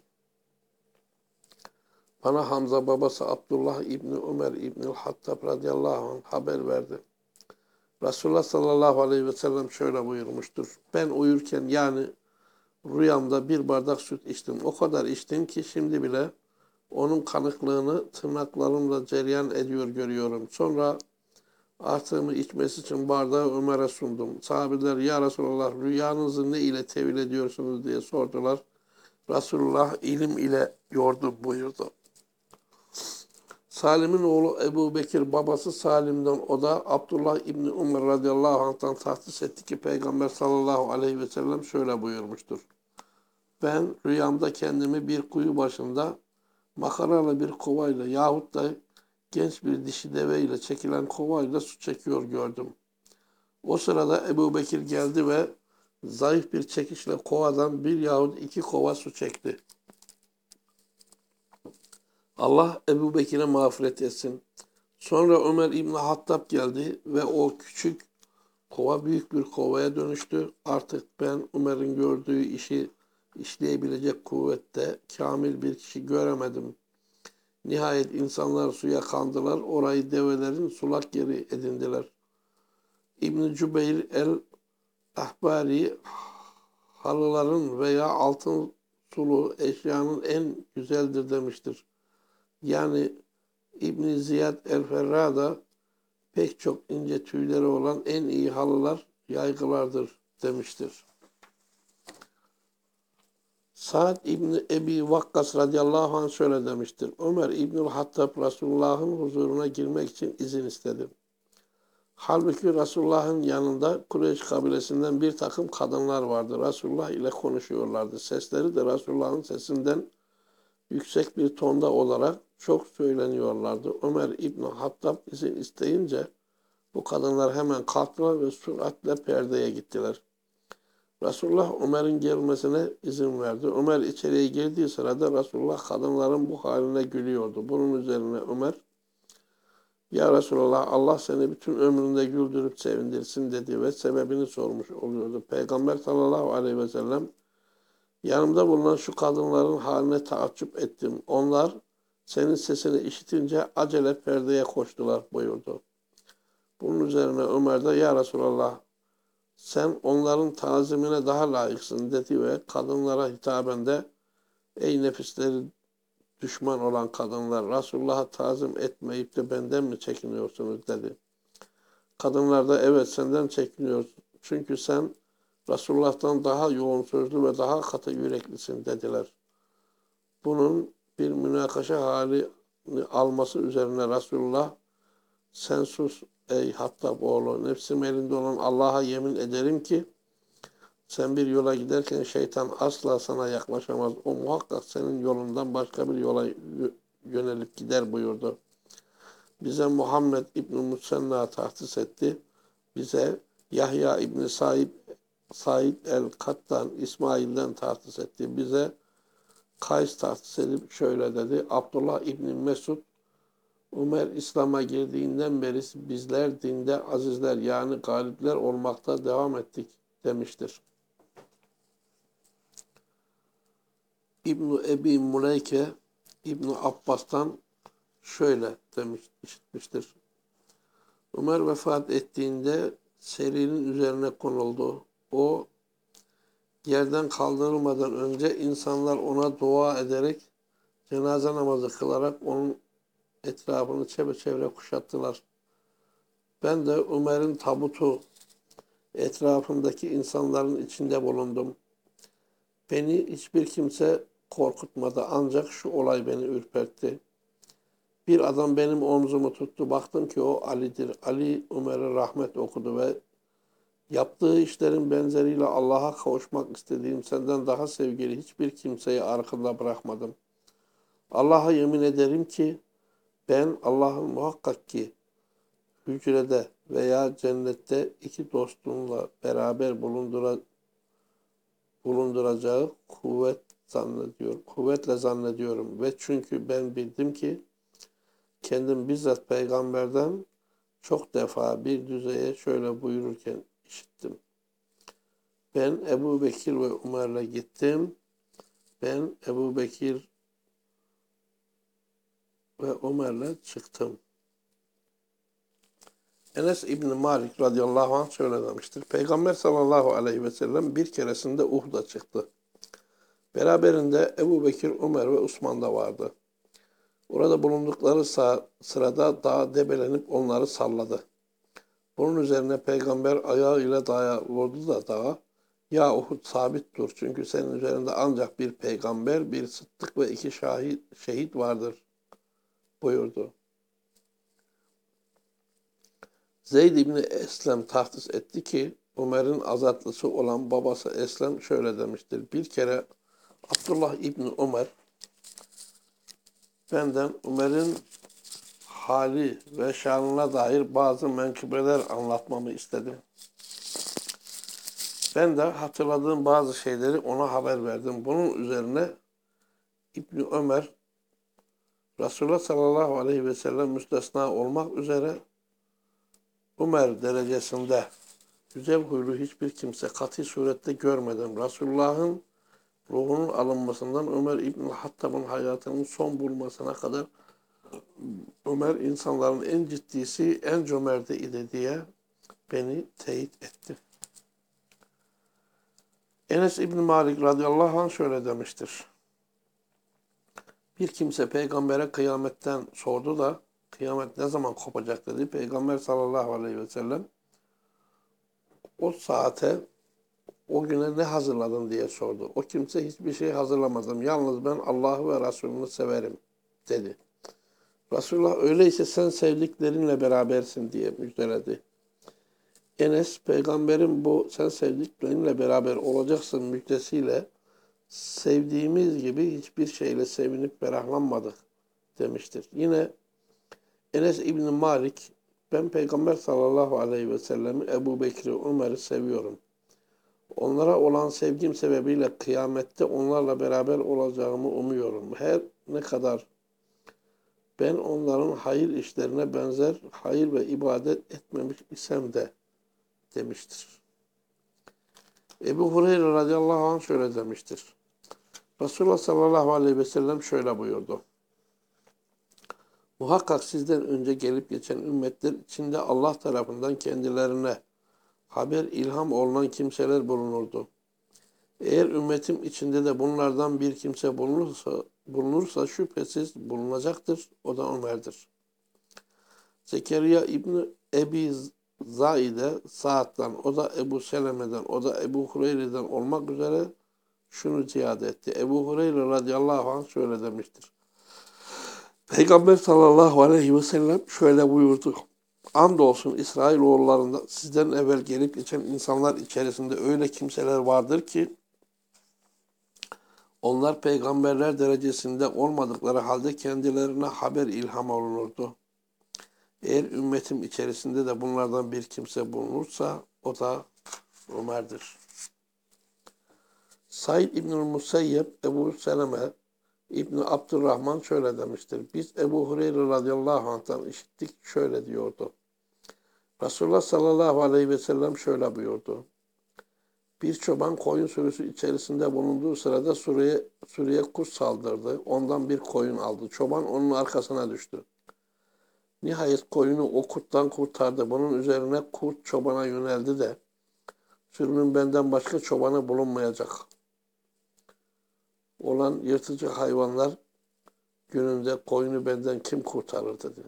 Bana Hamza babası Abdullah İbni Ömer İbnül Hattab radıyallahu anh haber verdi. Resulullah sallallahu aleyhi ve sellem şöyle buyurmuştur. Ben uyurken yani rüyamda bir bardak süt içtim. O kadar içtim ki şimdi bile onun kanıklığını tırnaklarımla cereyan ediyor görüyorum. Sonra artığımı içmesi için bardağı Ömer'e sundum. Sahabeler ya Resulallah rüyanızı ne ile tevil ediyorsunuz diye sordular. Resulullah ilim ile yordu buyurdu. Salim'in oğlu Ebu Bekir babası Salim'den, o da Abdullah İbni Umar radıyallahu anh'tan tahsis etti ki Peygamber sallallahu aleyhi ve sellem şöyle buyurmuştur. Ben rüyamda kendimi bir kuyu başında makaralı bir kovayla yahut da genç bir dişi deveyle çekilen kovayla su çekiyor gördüm. O sırada Ebu Bekir geldi ve zayıf bir çekişle kovadan bir yahut iki kova su çekti. Allah Ebu Bekir'e mağfiret etsin. Sonra Ömer İbni Hattab geldi ve o küçük kova büyük bir kovaya dönüştü. Artık ben Ömer'in gördüğü işi işleyebilecek kuvvette kamil bir kişi göremedim. Nihayet insanlar suya kandılar, orayı develerin sulak yeri edindiler. İbn-i Cübeyr el-Ahbari, halıların veya altın sulu eşyanın en güzeldir demiştir. Yani İbn Ziyad el-Ferra'da pek çok ince tüyleri olan en iyi halılar yaygılardır demiştir. Sa'd İbni Ebi Vakkas radıyallahu anh şöyle demiştir. Ömer İbnül Hattab Resulullah'ın huzuruna girmek için izin istedi. Halbuki Resulullah'ın yanında Kureyş kabilesinden bir takım kadınlar vardı. Resulullah ile konuşuyorlardı. Sesleri de Resulullah'ın sesinden yüksek bir tonda olarak çok söyleniyorlardı. Ömer İbni Hattab izin isteyince bu kadınlar hemen kalktılar ve süratle perdeye gittiler. Resulullah Ömer'in gelmesine izin verdi. Ömer içeriye girdiği sırada Resulullah kadınların bu haline gülüyordu. Bunun üzerine Ömer, "Ya Resulullah, Allah seni bütün ömründe güldürüp sevindirsin" dedi ve sebebini sormuş oluyordu. Peygamber sallallahu aleyhi ve sellem, "Yanımda bulunan şu kadınların haline taaccüp ettim. Onlar senin sesini işitince acele perdeye koştular" buyurdu. Bunun üzerine Ömer de, "Ya Resulallah, sen onların tazimine daha layıksın" dedi ve kadınlara hitaben de, "Ey nefisleri düşman olan kadınlar, Resulullah'a tazim etmeyip de benden mi çekiniyorsunuz?" dedi. Kadınlar da, "Evet, senden çekiniyoruz. Çünkü sen Resulullah'tan daha yoğun sözlü ve daha katı yüreklisin" dediler. Bunun bir münakaşa hali alması üzerine Resulullah, "Sen sus ey Hattab oğlu, nefsim elinde olan Allah'a yemin ederim ki sen bir yola giderken şeytan asla sana yaklaşamaz. O muhakkak senin yolundan başka bir yola yönelip gider" buyurdu. Bize Muhammed İbn-i Musenna tahsis etti. Bize Yahya İbn-i Said el-Kattan İsmail'den tahsis etti. Bize Kays tahsis edip şöyle dedi. Abdullah İbn Mesud, Ömer İslam'a girdiğinden beri bizler dinde azizler yani galipler olmakta devam ettik demiştir. İbn Ebi Muleyke İbn Abbas'tan şöyle demiş, işitmiştir. Ömer vefat ettiğinde serinin üzerine konuldu. O yerden kaldırılmadan önce insanlar ona dua ederek, cenaze namazı kılarak onun etrafını çepeçevre kuşattılar. Ben de Ömer'in tabutu etrafındaki insanların içinde bulundum. Beni hiçbir kimse korkutmadı, ancak şu olay beni ürpertti. Bir adam benim omzumu tuttu. Baktım ki o Ali'dir. Ali Ömer'e rahmet okudu ve yaptığı işlerin benzeriyle Allah'a kavuşmak istediğim senden daha sevgili hiçbir kimseyi arkada bırakmadım. Allah'a yemin ederim ki ben Allah'ın muhakkak ki hücrede veya cennette iki dostumla beraber bulunduracağı kuvvetle zannediyorum ve çünkü ben bildim ki kendim bizzat peygamberden çok defa bir düzeye şöyle buyururken işittim. Ben Ebu Bekir ve Ömer'le gittim. Ben Ebu Bekir ve Ömer'le çıktım. Enes İbni Malik radıyallahu anh şöyle demiştir. Peygamber sallallahu aleyhi ve sellem bir keresinde Uhud'a çıktı. Beraberinde Ebu Bekir, Ömer ve Osman da vardı. Orada bulundukları sırada dağ debelenip onları salladı. Bunun üzerine peygamber ayağıyla dağa vurdu da dağa, "Ya Uhud, sabit dur, çünkü senin üzerinde ancak bir peygamber, bir sıddık ve iki şehit vardır" buyurdu. Zeyd İbni Eslem tahsis etti ki Ömer'in azatlısı olan babası Eslem şöyle demiştir. Bir kere Abdullah İbni Ömer benden Ömer'in hali ve şanına dair bazı menkıbeler anlatmamı istedi. Ben de hatırladığım bazı şeyleri ona haber verdim. Bunun üzerine İbni Ömer, Resulullah sallallahu aleyhi ve sellem müstesna olmak üzere Ömer derecesinde güzel huylu hiçbir kimse kat'i surette görmedim. Resulullah'ın ruhunun alınmasından Ömer İbni Hattab'ın hayatının son bulmasına kadar Ömer insanların en ciddisi, en cömerti idi diye beni teyit etti. Enes İbni Malik radıyallahu anh şöyle demiştir. Bir kimse peygambere kıyametten sordu da kıyamet ne zaman kopacak dedi. Peygamber sallallahu aleyhi ve sellem o saate, o güne ne hazırladın diye sordu. O kimse hiçbir şey hazırlamadım. Yalnız ben Allah'ı ve Resulünü severim dedi. Resulullah öyleyse sen sevdiklerinle berabersin diye müjdeledi. Enes peygamberin bu sen sevdiklerinle beraber olacaksın müjdesiyle sevdiğimiz gibi hiçbir şeyle sevinip ferahlanmadık demiştir. Yine Enes İbni Malik ben Peygamber sallallahu aleyhi ve sellemi Ebu Bekir'i, Ömer'i seviyorum. Onlara olan sevgim sebebiyle kıyamette onlarla beraber olacağımı umuyorum. Her ne kadar ben onların hayır işlerine benzer hayır ve ibadet etmemiş isem de demiştir. Ebu Hureyre radıyallahu anh şöyle demiştir. Resulullah sallallahu aleyhi ve sellem şöyle buyurdu. Muhakkak sizden önce gelip geçen ümmetler içinde Allah tarafından kendilerine haber ilham olunan kimseler bulunurdu. Eğer ümmetim içinde de bunlardan bir kimse bulunursa şüphesiz bulunacaktır. O da Ömer'dir. Zekeriya İbni Ebi Zaide Sa'd'dan, o da Ebu Seleme'den, o da Ebu Hureyre'den olmak üzere şunu ziyade etti. Ebu Hureyre radıyallahu anh şöyle demiştir. Peygamber sallallahu aleyhi ve sellem şöyle buyurdu. Andolsun İsrailoğullarında sizden evvel gelip geçen insanlar içerisinde öyle kimseler vardır ki onlar peygamberler derecesinde olmadıkları halde kendilerine haber ilham olunurdu. Eğer ümmetim içerisinde de bunlardan bir kimse bulunursa o da Ömer'dir. Said İbnül Musayyeb, Ebu Seleme, İbni Abdurrahman şöyle demiştir. Biz Ebu Hureyre radıyallahu anh'tan işittik şöyle diyordu. Resulullah sallallahu aleyhi ve sellem şöyle buyurdu. Bir çoban koyun sürüsü içerisinde bulunduğu sırada sürüye kurt saldırdı. Ondan bir koyun aldı. Çoban onun arkasına düştü. Nihayet koyunu o kurttan kurtardı. Bunun üzerine kurt çobana yöneldi de sürünün benden başka çobanı bulunmayacak olan yırtıcı hayvanlar gününde koyunu benden kim kurtarır dedi.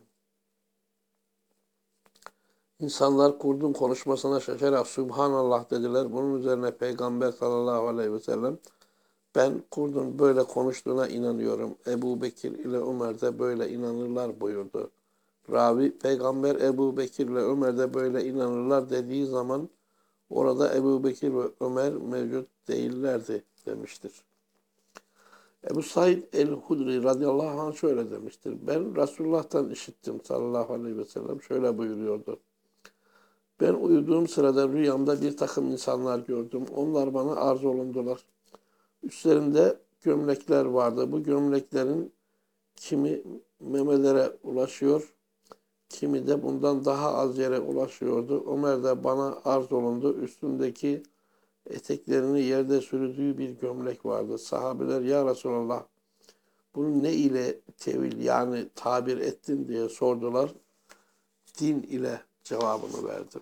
İnsanlar kurdun konuşmasına şaşarak Subhanallah dediler. Bunun üzerine Peygamber sallallahu aleyhi ve sellem ben kurdun böyle konuştuğuna inanıyorum. Ebu Bekir ile Ömer de böyle inanırlar buyurdu. Ravi Peygamber Ebu Bekir ile Ömer de böyle inanırlar dediği zaman orada Ebu Bekir ve Ömer mevcut değillerdi demiştir. Ebu Said el-Hudri radıyallahu anh şöyle demiştir. Ben Resulullah'tan işittim sallallahu aleyhi ve sellem şöyle buyuruyordu. Ben uyuduğum sırada rüyamda bir takım insanlar gördüm. Onlar bana arz olundular. Üstlerinde gömlekler vardı. Bu gömleklerin kimi memelere ulaşıyor, kimi de bundan daha az yere ulaşıyordu. Ömer de bana arz olundu. Üstündeki eteklerini yerde sürüdüğü bir gömlek vardı. Sahabeler ya Resulallah bunu ne ile tevil yani tabir ettin diye sordular. Din ile cevabını verdim.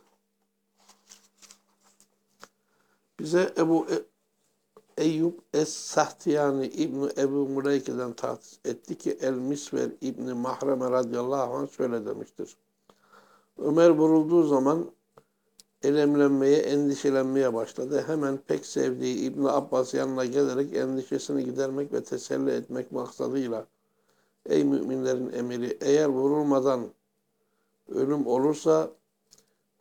Bize Eyyub Es-Sahtiyani İbni Ebu Muleyke'den tahsis etti ki El-Misver İbni Mahreme radıyallahu anh şöyle demiştir. Ömer vurulduğu zaman elemlenmeye, endişelenmeye başladı. Hemen pek sevdiği İbni Abbas yanına gelerek endişesini gidermek ve teselli etmek maksadıyla ey müminlerin emiri eğer vurulmadan ölüm olursa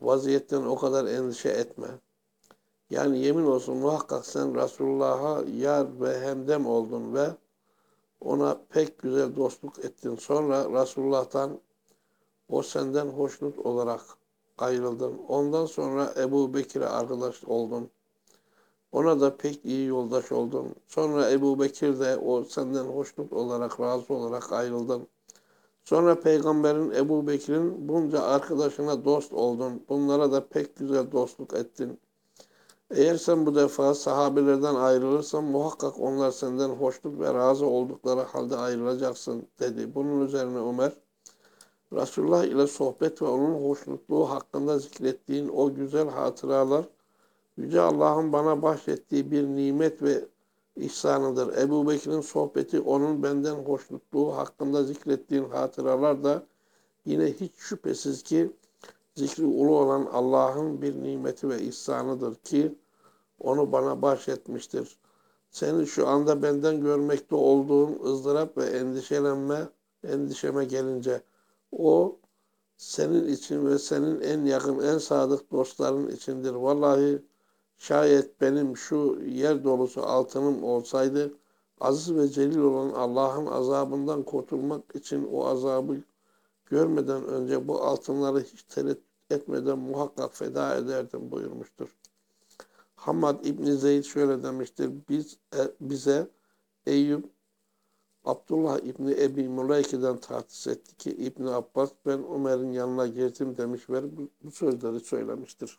vaziyetten o kadar endişe etme. Yani yemin olsun muhakkak sen Resulullah'a yar ve hemdem oldun ve ona pek güzel dostluk ettin. Sonra Resulullah'tan o senden hoşnut olarak ayrıldın. Ondan sonra Ebu Bekir'e arkadaş oldun. Ona da pek iyi yoldaş oldun. Sonra Ebu Bekir de o senden hoşnut olarak, razı olarak ayrıldın. Sonra Peygamberin Ebu Bekir'in bunca arkadaşına dost oldun. Bunlara da pek güzel dostluk ettin. Eğer sen bu defa sahabelerden ayrılırsan muhakkak onlar senden hoşnut ve razı oldukları halde ayrılacaksın dedi. Bunun üzerine Ömer, Resulullah ile sohbet ve onun hoşnutluğu hakkında zikrettiğin o güzel hatıralar, Yüce Allah'ın bana bahşettiği bir nimet ve ihsanıdır. Ebu Bekir'in sohbeti, onun benden hoşnutluğu hakkında zikrettiğin hatıralar da yine hiç şüphesiz ki zikri ulu olan Allah'ın bir nimeti ve ihsanıdır ki onu bana bahşetmiştir. Senin şu anda benden görmekte olduğun ızdırap ve endişeme gelince o senin için ve senin en yakın, en sadık dostların içindir. Vallahi şayet benim şu yer dolusu altınım olsaydı, aziz ve celil olan Allah'ın azabından kurtulmak için o azabı görmeden önce bu altınları hiç tereddüt etmeden muhakkak feda ederdim buyurmuştur. Hammad İbni Zeyd şöyle demiştir. Bize Eyüp, Abdullah İbni Ebi Muleyke'den tahsis etti ki İbni Abbas ben Ömer'in yanına girdim demiş ve bu sözleri söylemiştir.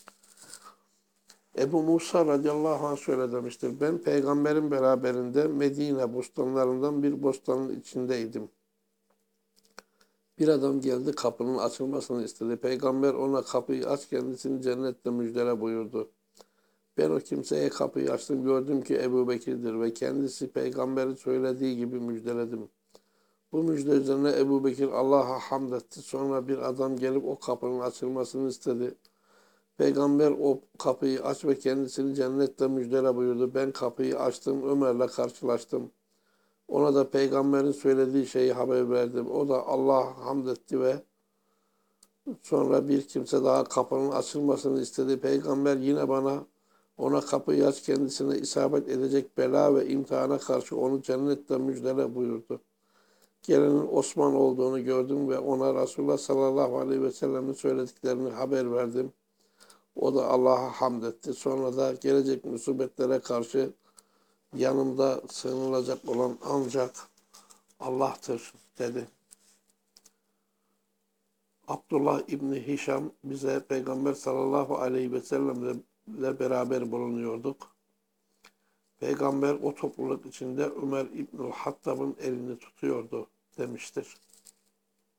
Ebu Musa radıyallahu anh şöyle demiştir. Ben peygamberin beraberinde Medine bostanlarından bir bostanın içindeydim. Bir adam geldi kapının açılmasını istedi. Peygamber ona kapıyı aç kendisini cennetle müjdele buyurdu. Ben o kimseye kapıyı açtım gördüm ki Ebu Bekir'dir ve kendisi peygamberin söylediği gibi müjdeledim. Bu müjde üzerine Ebu Bekir Allah'a hamd etti. Sonra bir adam gelip o kapının açılmasını istedi. Peygamber o kapıyı aç ve kendisini cennetle müjdele buyurdu. Ben kapıyı açtım, Ömer'le karşılaştım. Ona da peygamberin söylediği şeyi haber verdim. O da Allah'a hamd etti ve sonra bir kimse daha kapının açılmasını istedi. Peygamber yine ona kapıyı aç kendisine isabet edecek bela ve imtihana karşı onu cennetle müjdele buyurdu. Gelenin Osman olduğunu gördüm ve ona Resulullah sallallahu aleyhi ve sellem'in söylediklerini haber verdim. O da Allah'a hamd etti. Sonra da gelecek musibetlere karşı yanımda sığınılacak olan ancak Allah'tır dedi. Abdullah İbni Hişam bize Peygamber sallallahu aleyhi ve sellemle beraber bulunuyorduk. Peygamber o topluluk içinde Ömer İbnül Hattab'ın elini tutuyordu demiştir.